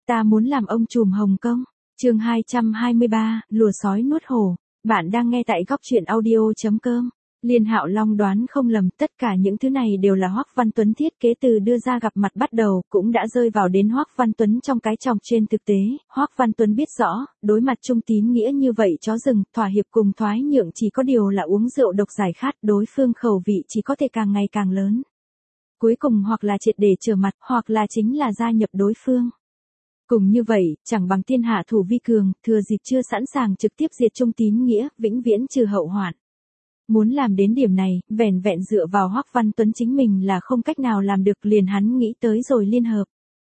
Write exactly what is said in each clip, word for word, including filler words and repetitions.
Ta muốn làm ông trùm Hồng Kông. Chương hai trăm hai mươi ba, lùa sói nuốt hổ. Bạn đang nghe tại góc truyện audio.com. Liên Hạo Long đoán không lầm, tất cả những thứ này đều là Hoắc Văn Tuấn thiết kế từ đưa ra gặp mặt bắt đầu, cũng đã rơi vào đến Hoắc Văn Tuấn trong cái chòng. Trên thực tế, Hoắc Văn Tuấn biết rõ, đối mặt Trung Tín Nghĩa như vậy chó rừng, thỏa hiệp cùng thoái nhượng chỉ có điều là uống rượu độc giải khát, đối phương khẩu vị chỉ có thể càng ngày càng lớn. Cuối cùng hoặc là triệt để trở mặt, hoặc là chính là gia nhập đối phương. Cùng như vậy, chẳng bằng thiên hạ thủ vi cường, thừa dịp chưa sẵn sàng trực tiếp diệt Trung Tín Nghĩa, vĩnh viễn trừ hậu hoạn. Muốn làm đến điểm này, vẻn vẹn dựa vào Hoắc Văn Tuấn chính mình là không cách nào làm được, liền hắn nghĩ tới rồi liên hợp.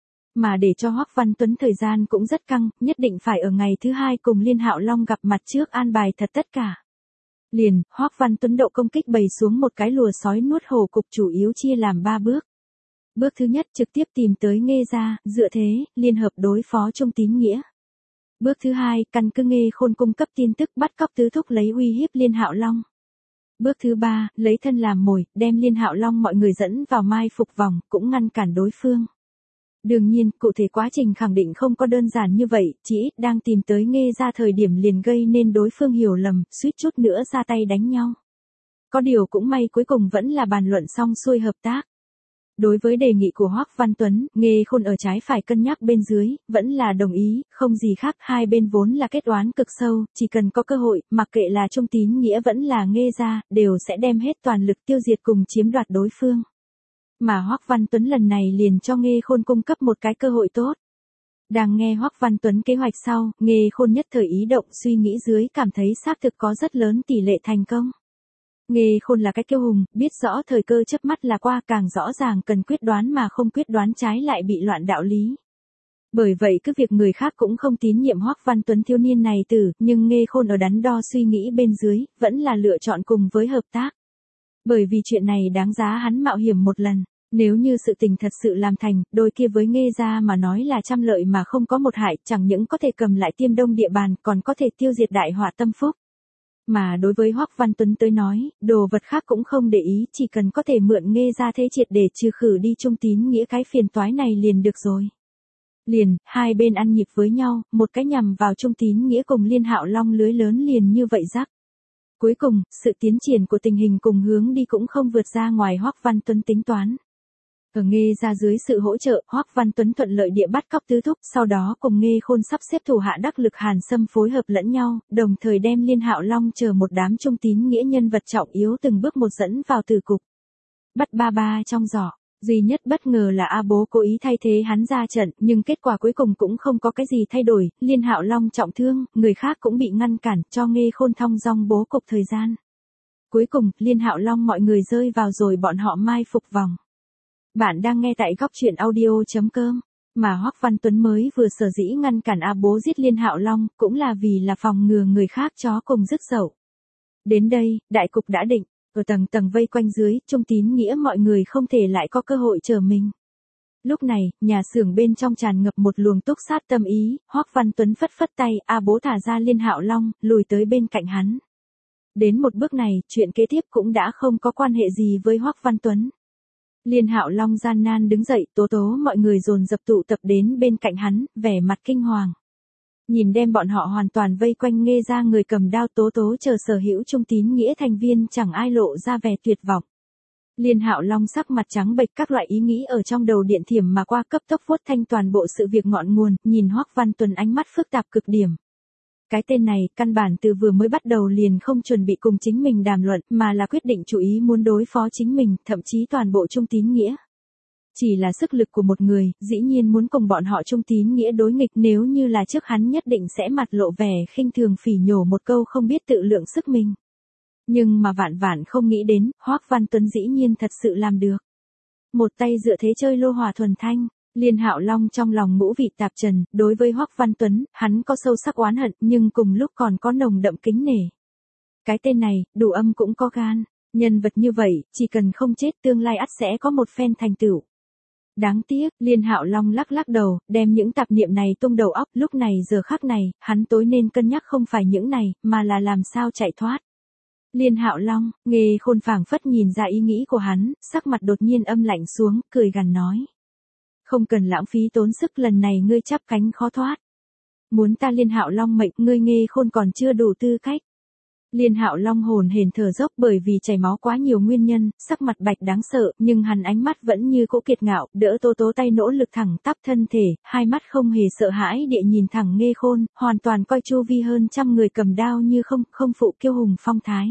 Mà để cho Hoắc Văn Tuấn thời gian cũng rất căng, nhất định phải ở ngày thứ hai cùng Liên Hạo Long gặp mặt trước an bài thật tất cả. Liền, Hoắc Văn Tuấn độ công kích bày xuống một cái lùa sói nuốt hổ cục chủ yếu chia làm ba bước. Bước thứ nhất trực tiếp tìm tới Nghê gia, dựa thế, liên hợp đối phó Trung Tín Nghĩa. Bước thứ hai, căn cứ Nghê Khôn cung cấp tin tức bắt cóc tứ thúc lấy uy hiếp Liên Hạo Long. Bước thứ ba, lấy thân làm mồi, đem Liên Hạo Long mọi người dẫn vào mai phục vòng, cũng ngăn cản đối phương. Đương nhiên, cụ thể quá trình khẳng định không có đơn giản như vậy, chỉ ít đang tìm tới Nghê gia thời điểm liền gây nên đối phương hiểu lầm, suýt chút nữa ra tay đánh nhau. Có điều cũng may cuối cùng vẫn là bàn luận xong xuôi hợp tác. Đối với đề nghị của Hoắc Văn Tuấn, Nghê Khôn ở trái phải cân nhắc bên dưới, vẫn là đồng ý, không gì khác, hai bên vốn là kết oán cực sâu, chỉ cần có cơ hội, mặc kệ là Trung Tín Nghĩa vẫn là Nghê gia, đều sẽ đem hết toàn lực tiêu diệt cùng chiếm đoạt đối phương. Mà Hoắc Văn Tuấn lần này liền cho Nghê Khôn cung cấp một cái cơ hội tốt. Đang nghe Hoắc Văn Tuấn kế hoạch sau, Nghê Khôn nhất thời ý động, suy nghĩ dưới cảm thấy xác thực có rất lớn tỷ lệ thành công. Nghê Khôn là cái kiêu hùng, biết rõ thời cơ chớp mắt là qua, càng rõ ràng cần quyết đoán mà không quyết đoán trái lại bị loạn đạo lý. Bởi vậy cứ việc người khác cũng không tín nhiệm Hoắc Văn Tuấn thiếu niên này tử, nhưng Nghê Khôn ở đắn đo suy nghĩ bên dưới, vẫn là lựa chọn cùng với hợp tác. Bởi vì chuyện này đáng giá hắn mạo hiểm một lần. Nếu như sự tình thật sự làm thành, đôi kia với Nghê gia mà nói là trăm lợi mà không có một hại, chẳng những có thể cầm lại Tiêm Đông địa bàn, còn có thể tiêu diệt đại họa tâm phúc. Mà đối với Hoắc Văn Tuấn tới nói, đồ vật khác cũng không để ý, chỉ cần có thể mượn Nghê gia thế triệt để trừ khử đi Trung Tín Nghĩa cái phiền toái này liền được rồi. Liền, hai bên ăn nhịp với nhau, một cái nhằm vào Trung Tín Nghĩa cùng Liên Hạo Long lưới lớn liền như vậy rắc. Cuối cùng, sự tiến triển của tình hình cùng hướng đi cũng không vượt ra ngoài Hoắc Văn Tuấn tính toán. Ở Nghê gia dưới sự hỗ trợ, Hoắc Văn Tuấn thuận lợi địa bắt cóc tứ thúc, sau đó cùng Nghê Khôn sắp xếp thủ hạ đắc lực Hàn Sâm phối hợp lẫn nhau, đồng thời đem Liên Hạo Long chờ một đám Trung Tín Nghĩa nhân vật trọng yếu từng bước một dẫn vào tử cục. Bắt ba ba trong giỏ, duy nhất bất ngờ là A Bố cố ý thay thế hắn ra trận, nhưng kết quả cuối cùng cũng không có cái gì thay đổi, Liên Hạo Long trọng thương, người khác cũng bị ngăn cản, cho Nghê Khôn thong dong bố cục thời gian. Cuối cùng, Liên Hạo Long mọi người rơi vào rồi bọn họ mai phục vòng. Bạn đang nghe tại góc truyện audio.com, mà Hoắc Văn Tuấn mới vừa sở dĩ ngăn cản A Bố giết Liên Hạo Long, cũng là vì là phòng ngừa người khác chó cùng rứt dậu. Đến đây, đại cục đã định, ở tầng tầng vây quanh dưới, Trung Tín Nghĩa mọi người không thể lại có cơ hội chờ mình. Lúc này, nhà xưởng bên trong tràn ngập một luồng túc sát tâm ý, Hoắc Văn Tuấn phất phất tay, A Bố thả ra Liên Hạo Long, lùi tới bên cạnh hắn. Đến một bước này, chuyện kế tiếp cũng đã không có quan hệ gì với Hoắc Văn Tuấn. Liên Hạo Long gian nan đứng dậy, tố tố mọi người dồn dập tụ tập đến bên cạnh hắn, vẻ mặt kinh hoàng. Nhìn đem bọn họ hoàn toàn vây quanh Nghê gia người cầm đao, tố tố chờ sở hữu Trung Tín Nghĩa thành viên chẳng ai lộ ra vẻ tuyệt vọng. Liên Hạo Long sắc mặt trắng bệch, các loại ý nghĩ ở trong đầu điện thiểm mà qua, cấp tốc vuốt thanh toàn bộ sự việc ngọn nguồn, nhìn Hoắc Văn Tuấn ánh mắt phức tạp cực điểm. Cái tên này, căn bản từ vừa mới bắt đầu liền không chuẩn bị cùng chính mình đàm luận, mà là quyết định chủ ý muốn đối phó chính mình, thậm chí toàn bộ Trung Tín Nghĩa. Chỉ là sức lực của một người, dĩ nhiên muốn cùng bọn họ Trung Tín Nghĩa đối nghịch, nếu như là trước hắn nhất định sẽ mặt lộ vẻ khinh thường phỉ nhổ một câu không biết tự lượng sức mình. Nhưng mà vạn vạn không nghĩ đến, Hoắc Văn Tuấn dĩ nhiên thật sự làm được. Một tay dựa thế chơi lô hỏa thuần thanh. Liên Hạo Long trong lòng ngũ vị tạp trần, đối với Hoắc Văn Tuấn, hắn có sâu sắc oán hận, nhưng cùng lúc còn có nồng đậm kính nể. Cái tên này, đủ âm cũng có gan, nhân vật như vậy, chỉ cần không chết tương lai ắt sẽ có một phen thành tựu. Đáng tiếc, Liên Hạo Long lắc lắc đầu, đem những tạp niệm này tung đầu óc, lúc này giờ khắc này, hắn tối nên cân nhắc không phải những này, mà là làm sao chạy thoát. Liên Hạo Long, Nghê Khôn phảng phất nhìn ra ý nghĩ của hắn, sắc mặt đột nhiên âm lạnh xuống, cười gằn nói. Không cần lãng phí tốn sức, lần này ngươi chắp cánh khó thoát. Muốn ta Liên Hạo Long mệnh, ngươi Nghê Khôn còn chưa đủ tư cách. Liên Hạo Long hồn hển thở dốc bởi vì chảy máu quá nhiều nguyên nhân, sắc mặt bạch đáng sợ, nhưng hắn ánh mắt vẫn như cỗ kiệt ngạo, đỡ Tố Tố tay nỗ lực thẳng tắp thân thể, hai mắt không hề sợ hãi địa nhìn thẳng Nghê Khôn, hoàn toàn coi chu vi hơn trăm người cầm đao như không, không phụ kiêu hùng phong thái.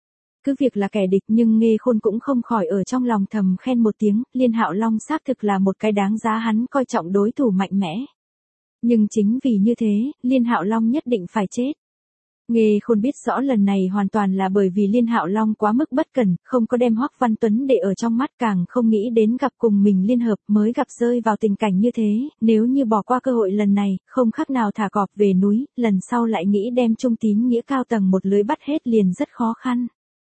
Cứ việc là kẻ địch nhưng Nghê Khôn cũng không khỏi ở trong lòng thầm khen một tiếng, Liên Hạo Long xác thực là một cái đáng giá hắn coi trọng đối thủ mạnh mẽ. Nhưng chính vì như thế, Liên Hạo Long nhất định phải chết. Nghê Khôn biết rõ lần này hoàn toàn là bởi vì Liên Hạo Long quá mức bất cẩn, không có đem Hoắc Văn Tuấn để ở trong mắt, càng không nghĩ đến gặp cùng mình liên hợp mới gặp rơi vào tình cảnh như thế, nếu như bỏ qua cơ hội lần này, không khác nào thả cọp về núi, lần sau lại nghĩ đem Trung Tín Nghĩa cao tầng một lưới bắt hết liền rất khó khăn.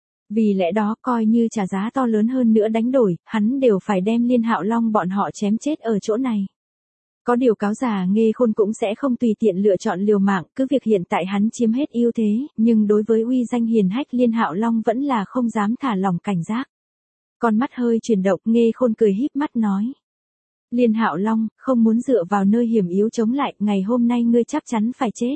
Vì lẽ đó coi như trả giá to lớn hơn nữa đánh đổi, hắn đều phải đem Liên Hạo Long bọn họ chém chết ở chỗ này. Có điều cáo già Nghê Khôn cũng sẽ không tùy tiện lựa chọn liều mạng, cứ việc hiện tại hắn chiếm hết ưu thế, nhưng đối với uy danh hiền hách Liên Hạo Long vẫn là không dám thả lỏng cảnh giác. Con mắt hơi chuyển động, Nghê Khôn cười híp mắt nói. Liên Hạo Long, không muốn dựa vào nơi hiểm yếu chống lại, ngày hôm nay ngươi chắc chắn phải chết.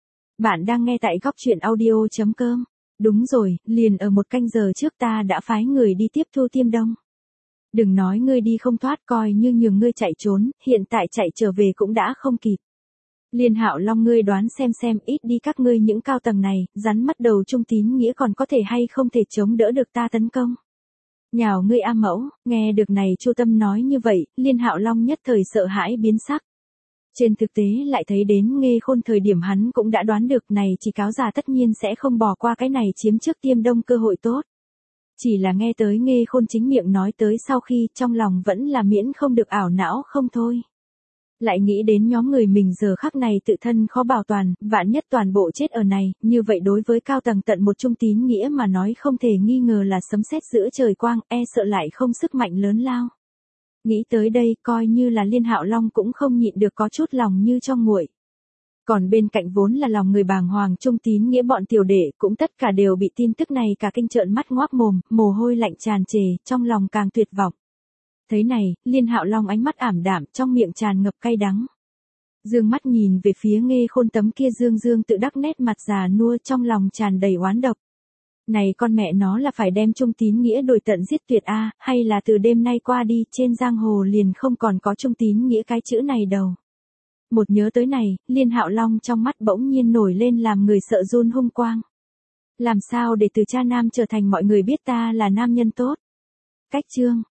Bạn đang nghe tại góc truyện audio chấm com. Đúng rồi, liền ở một canh giờ trước ta đã phái người đi tiếp thu Tiêm Đông. Đừng nói ngươi đi không thoát, coi như nhường ngươi chạy trốn, hiện tại chạy trở về cũng đã không kịp. Liên Hạo Long, ngươi đoán xem xem, ít đi các ngươi những cao tầng này, rắn mắt đầu Trung Tín Nghĩa còn có thể hay không thể chống đỡ được ta tấn công. Nhào ngươi A Mẫu, nghe được này Chu Tâm nói như vậy, Liên Hạo Long nhất thời sợ hãi biến sắc. Trên thực tế lại thấy đến Nghê Khôn thời điểm hắn cũng đã đoán được này chỉ cáo già tất nhiên sẽ không bỏ qua cái này chiếm trước Tiêm Đông cơ hội tốt. Chỉ là nghe tới Nghê Khôn chính miệng nói tới sau khi trong lòng vẫn là miễn không được ảo não không thôi. Lại nghĩ đến nhóm người mình giờ khắc này tự thân khó bảo toàn, vạn nhất toàn bộ chết ở này, như vậy đối với cao tầng tận một Trung Tín Nghĩa mà nói không thể nghi ngờ là sấm sét giữa trời quang, e sợ lại không sức mạnh lớn lao. Nghĩ tới đây coi như là Liên Hạo Long cũng không nhịn được có chút lòng như trong nguội. Còn bên cạnh vốn là lòng người bàng hoàng Trung Tín Nghĩa bọn tiểu đệ cũng tất cả đều bị tin tức này cả kinh trợn mắt ngoác mồm, mồ hôi lạnh tràn trề, trong lòng càng tuyệt vọng. Thấy này, Liên Hạo Long ánh mắt ảm đạm, trong miệng tràn ngập cay đắng. Dương mắt nhìn về phía Nghê Khôn tấm kia dương dương tự đắc nét mặt già nua, trong lòng tràn đầy oán độc. Này con mẹ nó là phải đem Trung Tín Nghĩa đuổi tận giết tuyệt a, hay là từ đêm nay qua đi trên giang hồ liền không còn có Trung Tín Nghĩa cái chữ này đâu. Một nhớ tới này, Liên Hạo Long trong mắt bỗng nhiên nổi lên làm người sợ run hung quang. Làm sao để từ cha nam trở thành mọi người biết ta là nam nhân tốt? Cách chương